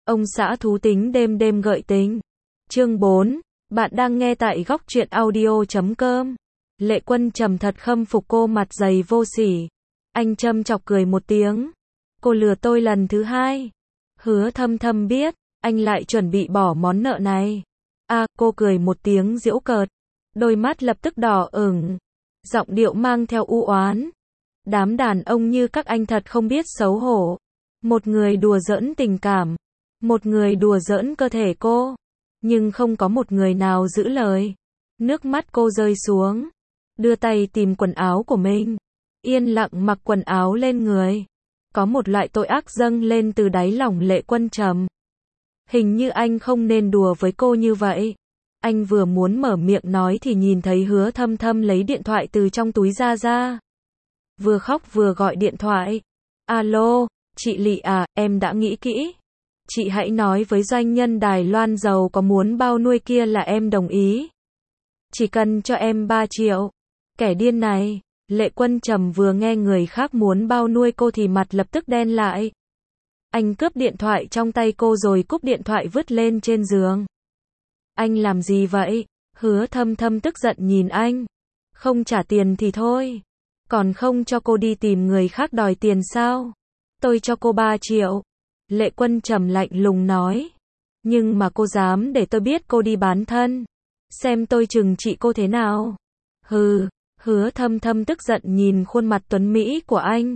Ông xã thú tính đêm đêm gợi tình. Chương 4. Bạn đang nghe tại góc truyện audio.com. Lệ Quân Trầm thật khâm phục cô mặt dày vô sỉ. Anh châm chọc cười một tiếng. Cô lừa tôi lần thứ hai. Hứa Thâm Thâm biết, anh lại chuẩn bị bỏ món nợ này. Cô cười một tiếng giễu cợt. Đôi mắt lập tức đỏ ửng. Giọng điệu mang theo u oán. Đám đàn ông như các anh thật không biết xấu hổ. Một người đùa giỡn tình cảm. Một người đùa giỡn cơ thể cô. Nhưng không có một người nào giữ lời. Nước mắt cô rơi xuống. Đưa tay tìm quần áo của mình. Yên lặng mặc quần áo lên người. Có một loại tội ác dâng lên từ đáy lòng Lệ Quân Trầm. Hình như anh không nên đùa với cô như vậy. Anh vừa muốn mở miệng nói thì nhìn thấy Hứa Thâm Thâm lấy điện thoại từ trong túi ra. Vừa khóc vừa gọi điện thoại. Alo, chị Lị à, em đã nghĩ kỹ. Chị hãy nói với doanh nhân Đài Loan giàu có muốn bao nuôi kia là em đồng ý. Chỉ cần cho em 3 triệu. Kẻ điên này. Lệ Quân Trầm vừa nghe người khác muốn bao nuôi cô thì mặt lập tức đen lại. Anh cướp điện thoại trong tay cô rồi cúp điện thoại vứt lên trên giường. Anh làm gì vậy? Hứa Thâm Thâm tức giận nhìn anh. Không trả tiền thì thôi. Còn không cho cô đi tìm người khác đòi tiền sao? Tôi cho cô 3 triệu. Lệ Quân Trầm lạnh lùng nói. Nhưng mà cô dám để tôi biết cô đi bán thân. Xem tôi trừng trị cô thế nào. Hừ. Hứa Thâm Thâm tức giận nhìn khuôn mặt tuấn Mỹ của anh.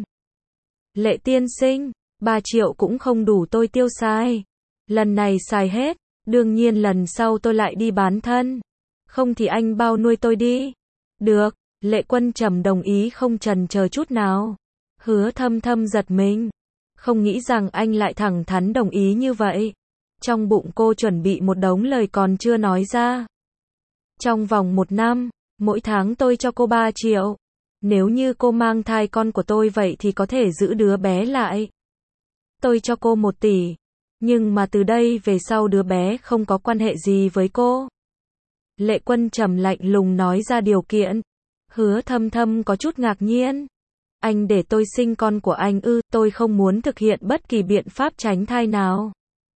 Lệ tiên sinh, 3 triệu cũng không đủ tôi tiêu xài. Lần này xài hết, đương nhiên lần sau tôi lại đi bán thân. Không thì anh bao nuôi tôi đi. Được, Lệ Quân Trầm đồng ý không chần chờ chút nào. Hứa Thâm Thâm giật mình. Không nghĩ rằng anh lại thẳng thắn đồng ý như vậy. Trong bụng cô chuẩn bị một đống lời còn chưa nói ra. Trong vòng 1 năm, mỗi tháng tôi cho cô 3 triệu. Nếu như cô mang thai con của tôi vậy thì có thể giữ đứa bé lại. Tôi cho cô 1 tỷ. Nhưng mà từ đây về sau đứa bé không có quan hệ gì với cô. Lệ Quân Trầm lạnh lùng nói ra điều kiện. Hứa Thâm Thâm có chút ngạc nhiên. Anh để tôi sinh con của anh ư? Tôi không muốn thực hiện bất kỳ biện pháp tránh thai nào.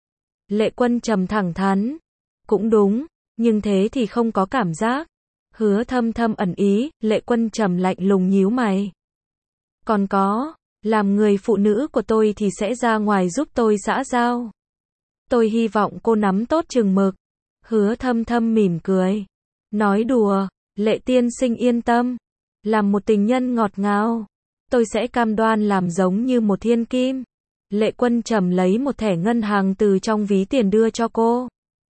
Lệ Quân Trầm thẳng thắn. Cũng đúng, nhưng thế thì không có cảm giác. Hứa Thâm Thâm ẩn ý. Lệ Quân Trầm lạnh lùng nhíu mày. Còn có, làm người phụ nữ của tôi thì sẽ ra ngoài giúp tôi xã giao. Tôi hy vọng cô nắm tốt chừng mực. Hứa Thâm Thâm mỉm cười. Nói đùa, Lệ tiên sinh yên tâm. Làm một tình nhân ngọt ngào. Tôi sẽ cam đoan làm giống như một thiên kim. Lệ Quân Trầm lấy một thẻ ngân hàng từ trong ví tiền đưa cho cô.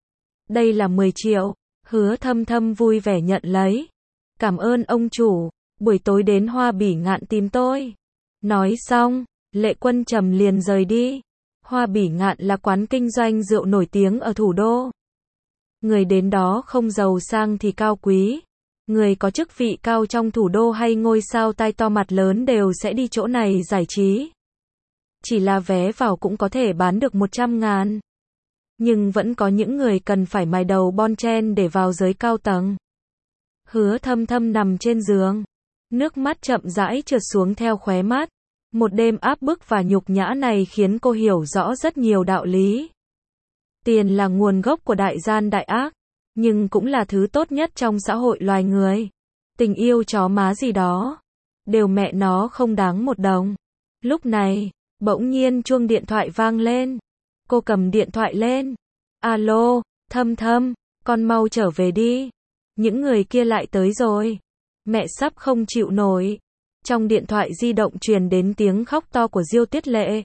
Đây là 10 triệu. Hứa Thâm Thâm vui vẻ nhận lấy. Cảm ơn ông chủ. Buổi tối đến Hoa Bỉ Ngạn tìm tôi. Nói xong, Lệ Quân Trầm liền rời đi. Hoa Bỉ Ngạn là quán kinh doanh rượu nổi tiếng ở thủ đô. Người đến đó không giàu sang thì cao quý. Người có chức vị cao trong thủ đô hay ngôi sao tai to mặt lớn đều sẽ đi chỗ này giải trí. Chỉ là vé vào cũng có thể bán được 100.000. Nhưng vẫn có những người cần phải mài đầu bon chen để vào giới cao tầng. Hứa Thâm Thâm nằm trên giường. Nước mắt chậm rãi trượt xuống theo khóe mắt. Một đêm áp bức và nhục nhã này khiến cô hiểu rõ rất nhiều đạo lý. Tiền là nguồn gốc của đại gian đại ác. Nhưng cũng là thứ tốt nhất trong xã hội loài người. Tình yêu chó má gì đó. Đều mẹ nó không đáng 1 đồng. Lúc này, bỗng nhiên chuông điện thoại vang lên. Cô cầm điện thoại lên. Alo, Thâm Thâm, con mau trở về đi. Những người kia lại tới rồi. Mẹ sắp không chịu nổi. Trong điện thoại di động truyền đến tiếng khóc to của Diêu Tuyết Lệ.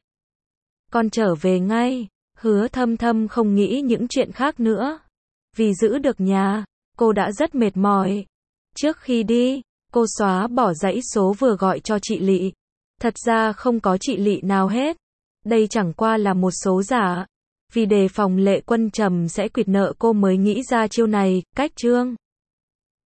Con trở về ngay. Hứa Thâm Thâm không nghĩ những chuyện khác nữa. Vì giữ được nhà, cô đã rất mệt mỏi. Trước khi đi, cô xóa bỏ dãy số vừa gọi cho chị Lị. Thật ra không có chị Lị nào hết. Đây chẳng qua là một số giả. Vì đề phòng Lệ Quân Trầm sẽ quỵt nợ cô mới nghĩ ra chiêu này. Cách chương